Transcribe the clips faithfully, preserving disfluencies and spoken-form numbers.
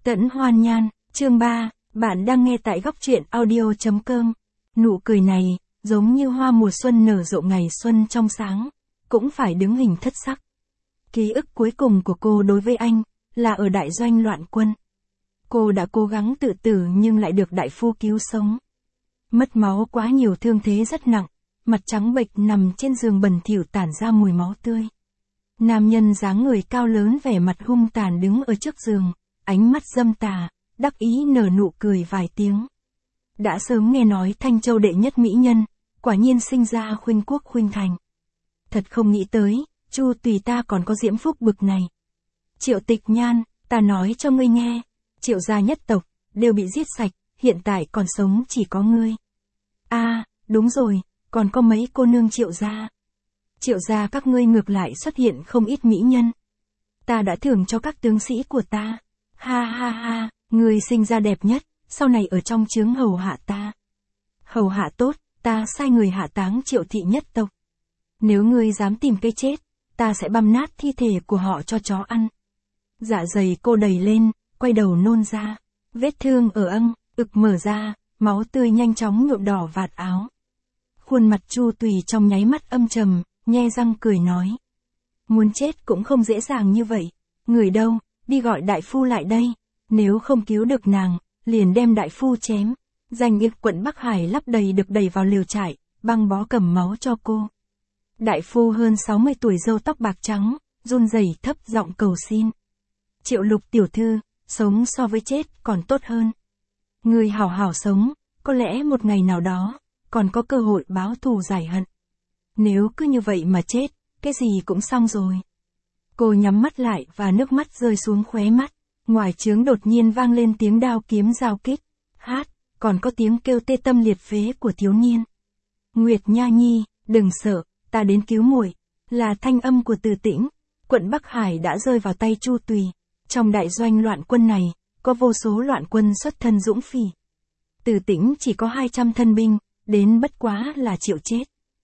Tẫn Hoan Nhan, chương ba, bạn đang nghe tại góc truyện audio.com. Nụ cười này, giống như hoa mùa xuân nở rộ ngày xuân trong sáng, cũng phải đứng hình thất sắc. Ký ức cuối cùng của cô đối với anh, là ở đại doanh loạn quân. Cô đã cố gắng tự tử nhưng lại được đại phu cứu sống. Mất máu quá nhiều, thương thế rất nặng, mặt trắng bệch nằm trên giường bẩn thỉu tản ra mùi máu tươi. Nam nhân dáng người cao lớn vẻ mặt hung tàn đứng ở trước giường, ánh mắt dâm tà, đắc ý nở nụ cười vài tiếng. Đã sớm nghe nói Thanh Châu đệ nhất mỹ nhân, quả nhiên sinh ra khuynh quốc khuynh thành. Thật không nghĩ tới, Chu Tùy ta còn có diễm phúc bực này. Triệu Tịch Nhan, ta nói cho ngươi nghe, Triệu gia nhất tộc, đều bị giết sạch, hiện tại còn sống chỉ có ngươi. A, à, đúng rồi, còn có mấy cô nương Triệu gia. Triệu gia các ngươi ngược lại xuất hiện không ít mỹ nhân. Ta đã thưởng cho các tướng sĩ của ta. Ha ha ha, ngươi sinh ra đẹp nhất, sau này ở trong chướng hầu hạ ta. Hầu hạ tốt, ta sai người hạ táng Triệu thị nhất tộc. Nếu ngươi dám tìm cái chết, ta sẽ băm nát thi thể của họ cho chó ăn. Dạ dày cô đầy lên, quay đầu nôn ra. Vết thương ở âng, ực mở ra, máu tươi nhanh chóng nhuộm đỏ vạt áo. Khuôn mặt Chu Tùy trong nháy mắt âm trầm, nhe răng cười nói. Muốn chết cũng không dễ dàng như vậy. Người đâu, đi gọi đại phu lại đây. Nếu không cứu được nàng, liền đem đại phu chém. Danh Yết quận Bắc Hải lắp đầy được đẩy vào liều trại, băng bó cầm máu cho cô. Đại phu hơn sáu mươi tuổi, râu tóc bạc trắng, run rẩy thấp giọng cầu xin. Triệu Lục tiểu thư, sống so với chết còn tốt hơn. Người hảo hảo sống, có lẽ một ngày nào đó, còn có cơ hội báo thù giải hận. Nếu cứ như vậy mà chết, cái gì cũng xong rồi. Cô nhắm mắt lại và nước mắt rơi xuống khóe mắt. Ngoài trướng đột nhiên vang lên tiếng đao kiếm giao kích, hát, còn có tiếng kêu tê tâm liệt phế của thiếu niên. Nguyệt Nha Nhi, đừng sợ, ta đến cứu muội. Là thanh âm của Từ Tĩnh. Quận Bắc Hải đã rơi vào tay Chu Tùy. Trong đại doanh loạn quân này, có vô số loạn quân xuất thân dũng phỉ. Từ Tĩnh chỉ có hai trăm thân binh, đến bất quá là chịu chết.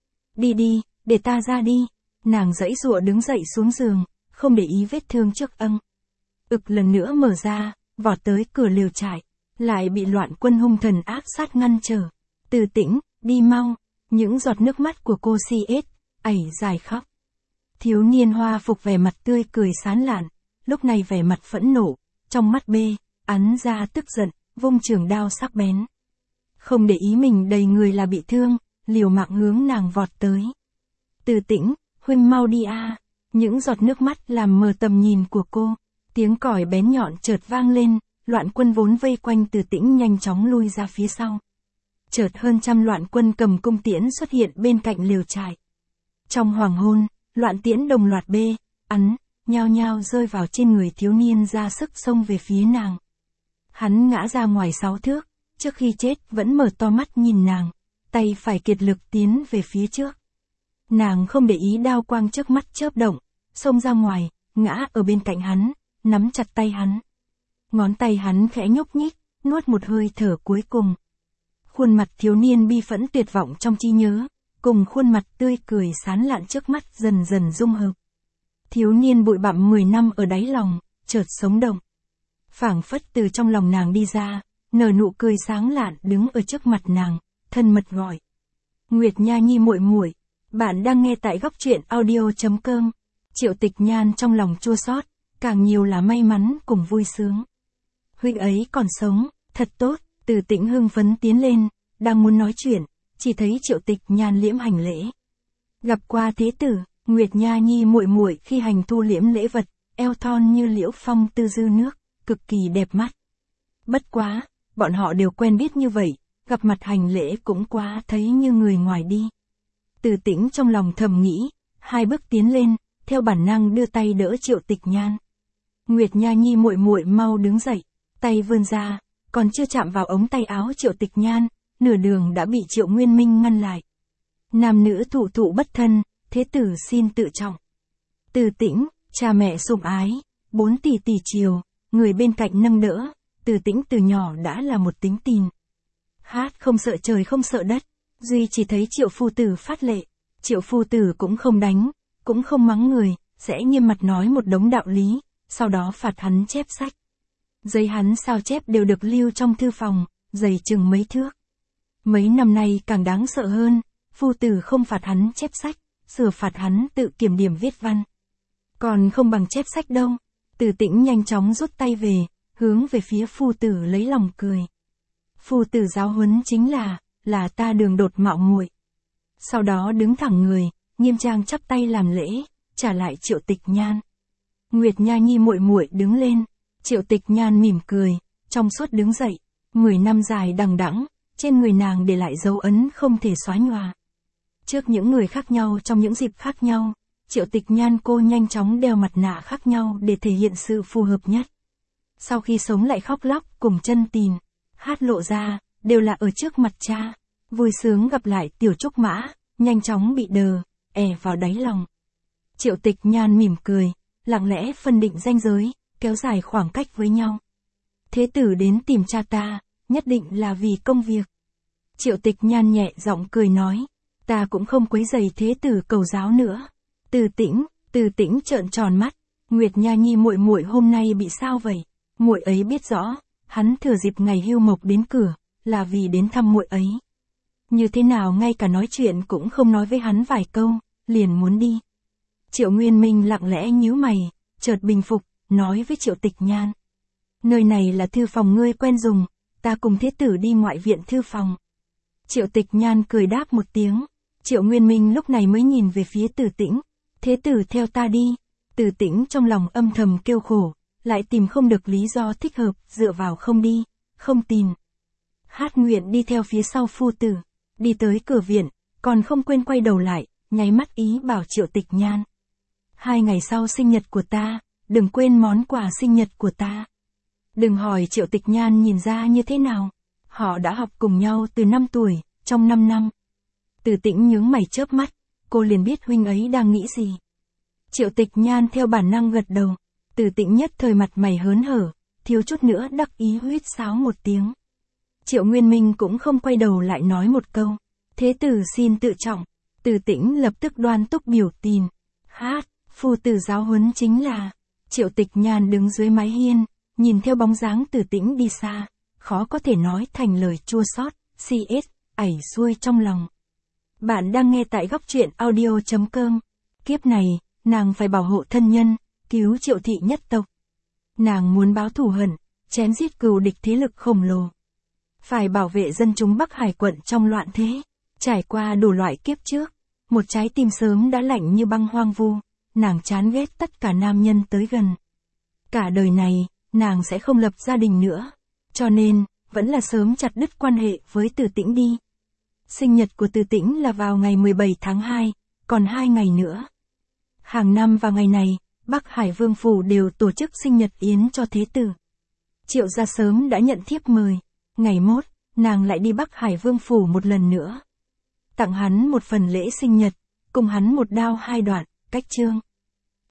Đi đi, để ta ra đi. Nàng giãy giụa đứng dậy xuống giường, không để ý vết thương trước âng. Ực lần nữa mở ra, vọt tới cửa liều trại, lại bị loạn quân hung thần áp sát ngăn trở. Từ Tĩnh, đi mau. Những giọt nước mắt của cô si ết, ảy dài khóc. Thiếu niên hoa phục vẻ mặt tươi cười sán lạn, lúc này vẻ mặt phẫn nộ, trong mắt bê, ắn ra tức giận, vung trường đao sắc bén. Không để ý mình đầy người là bị thương, liều mạng hướng nàng vọt tới. Từ Tĩnh, huynh mau đi a. Những giọt nước mắt làm mờ tầm nhìn của cô. Tiếng còi bén nhọn chợt vang lên, loạn quân vốn vây quanh Từ Tĩnh nhanh chóng lui ra phía sau. Chợt hơn trăm loạn quân cầm cung tiễn xuất hiện bên cạnh liều trại. Trong hoàng hôn, loạn tiễn đồng loạt bê, ắn, nhao nhao rơi vào trên người thiếu niên ra sức xông về phía nàng. Hắn ngã ra ngoài sáu thước, trước khi chết vẫn mở to mắt nhìn nàng, tay phải kiệt lực tiến về phía trước. Nàng không để ý đao quang trước mắt chớp động, xông ra ngoài, ngã ở bên cạnh hắn, nắm chặt tay hắn. Ngón tay hắn khẽ nhúc nhích, nuốt một hơi thở cuối cùng. Khuôn mặt thiếu niên bi phẫn tuyệt vọng trong trí nhớ, cùng khuôn mặt tươi cười sán lạn trước mắt dần dần dung hợp. Thiếu niên bụi bặm mười năm ở đáy lòng, chợt sống động. Phảng phất từ trong lòng nàng đi ra, nở nụ cười sáng lạn đứng ở trước mặt nàng, thân mật gọi. Nguyệt Nha Nhi muội muội, bạn đang nghe tại góc truyện audio.com. Triệu Tịch Nhan trong lòng chua xót, càng nhiều là may mắn cùng vui sướng. Huynh ấy còn sống, thật tốt. Từ Tĩnh hưng phấn tiến lên, đang muốn nói chuyện, chỉ thấy Triệu Tịch Nhan liễm hành lễ. Gặp qua thế tử, Nguyệt Nha Nhi muội muội khi hành thu liễm lễ vật, eo thon như liễu phong tư dư nước, cực kỳ đẹp mắt. Bất quá, bọn họ đều quen biết như vậy, gặp mặt hành lễ cũng quá thấy như người ngoài đi. Từ Tĩnh trong lòng thầm nghĩ, hai bước tiến lên, theo bản năng đưa tay đỡ Triệu Tịch Nhan. Nguyệt Nha Nhi muội muội mau đứng dậy, tay vươn ra. Còn chưa chạm vào ống tay áo Triệu Tịch Nhan, nửa đường đã bị Triệu Nguyên Minh ngăn lại. Nam nữ thụ thụ bất thân, thế tử xin tự trọng. Từ Tĩnh, cha mẹ sủng ái, bốn tỷ tỷ chiều, người bên cạnh nâng đỡ, Từ Tĩnh từ nhỏ đã là một tính tình. Hát không sợ trời không sợ đất, duy chỉ thấy Triệu phu tử phát lệ, Triệu phu tử cũng không đánh, cũng không mắng người, sẽ nghiêm mặt nói một đống đạo lý, sau đó phạt hắn chép sách. Giấy hắn sao chép đều được lưu trong thư phòng, dày chừng mấy thước. Mấy năm nay càng đáng sợ hơn, phu tử không phạt hắn chép sách, sửa phạt hắn tự kiểm điểm viết văn. Còn không bằng chép sách đâu. Từ Tĩnh nhanh chóng rút tay về, hướng về phía phu tử lấy lòng cười. Phu tử giáo huấn chính là, là ta đường đột mạo muội. Sau đó đứng thẳng người, nghiêm trang chắp tay làm lễ, trả lại Triệu Tịch Nhan. Nguyệt Nha Nhi muội muội đứng lên, Triệu Tịch Nhan mỉm cười, trong suốt đứng dậy, mười năm dài đằng đẵng, trên người nàng để lại dấu ấn không thể xóa nhòa. Trước những người khác nhau trong những dịp khác nhau, Triệu Tịch Nhan cô nhanh chóng đeo mặt nạ khác nhau để thể hiện sự phù hợp nhất. Sau khi sống lại khóc lóc cùng chân tình, hát lộ ra, đều là ở trước mặt cha. Vui sướng gặp lại Tiểu Trúc Mã, nhanh chóng bị đờ, è vào đáy lòng. Triệu Tịch Nhan mỉm cười, lặng lẽ phân định ranh giới, kéo dài khoảng cách với nhau. Thế tử đến tìm cha ta, nhất định là vì công việc. Triệu Tịch Nhan nhẹ giọng cười nói, ta cũng không quấy rầy thế tử cầu giáo nữa. Từ Tĩnh, Từ Tĩnh trợn tròn mắt, Nguyệt Nha Nhi muội muội hôm nay bị sao vậy? Muội ấy biết rõ, hắn thừa dịp ngày hưu mộc đến cửa, là vì đến thăm muội ấy. Như thế nào ngay cả nói chuyện cũng không nói với hắn vài câu, liền muốn đi. Triệu Nguyên Minh lặng lẽ nhíu mày, chợt bình phục, nói với Triệu Tịch Nhan. Nơi này là thư phòng ngươi quen dùng, ta cùng thế tử đi ngoại viện thư phòng. Triệu Tịch Nhan cười đáp một tiếng. Triệu Nguyên Minh lúc này mới nhìn về phía Từ Tĩnh. Thế tử theo ta đi. Từ Tĩnh trong lòng âm thầm kêu khổ, lại tìm không được lý do thích hợp, dựa vào không đi, không tìm. Hát nguyện đi theo phía sau phu tử, đi tới cửa viện, còn không quên quay đầu lại, nháy mắt ý bảo Triệu Tịch Nhan. Hai ngày sau sinh nhật của ta, đừng quên món quà sinh nhật của ta. Đừng hỏi Triệu Tịch Nhan nhìn ra như thế nào, họ đã học cùng nhau từ năm tuổi, trong năm năm. Từ Tĩnh nhướng mày chớp mắt, cô liền biết huynh ấy đang nghĩ gì. Triệu Tịch Nhan theo bản năng gật đầu, Từ Tĩnh nhất thời mặt mày hớn hở, thiếu chút nữa đắc ý huýt sáo một tiếng. Triệu Nguyên Minh cũng không quay đầu lại nói một câu, thế tử xin tự trọng. Từ Tĩnh lập tức đoan túc biểu tình, hát, phu tử giáo huấn chính là. Triệu Tịch Nhan đứng dưới mái hiên, nhìn theo bóng dáng Từ Tĩnh đi xa, khó có thể nói thành lời chua xót, xê ét, ảy xuôi trong lòng. Bạn đang nghe tại góc truyện audio chấm com. Kiếp này, nàng phải bảo hộ thân nhân, cứu Triệu thị nhất tộc. Nàng muốn báo thù hận, chém giết cừu địch thế lực khổng lồ. Phải bảo vệ dân chúng Bắc Hải quận trong loạn thế. Trải qua đủ loại kiếp trước, một trái tim sớm đã lạnh như băng hoang vu, nàng chán ghét tất cả nam nhân tới gần. Cả đời này, nàng sẽ không lập gia đình nữa, cho nên, vẫn là sớm chặt đứt quan hệ với Từ Tĩnh đi. Sinh nhật của Từ Tĩnh là vào ngày mười bảy tháng hai, còn hai ngày nữa. Hàng năm vào ngày này, Bắc Hải Vương Phủ đều tổ chức sinh nhật yến cho thế tử. Triệu gia sớm đã nhận thiếp mời, ngày mốt, nàng lại đi Bắc Hải Vương Phủ một lần nữa. Tặng hắn một phần lễ sinh nhật, cùng hắn một đao hai đoạn, cách chương.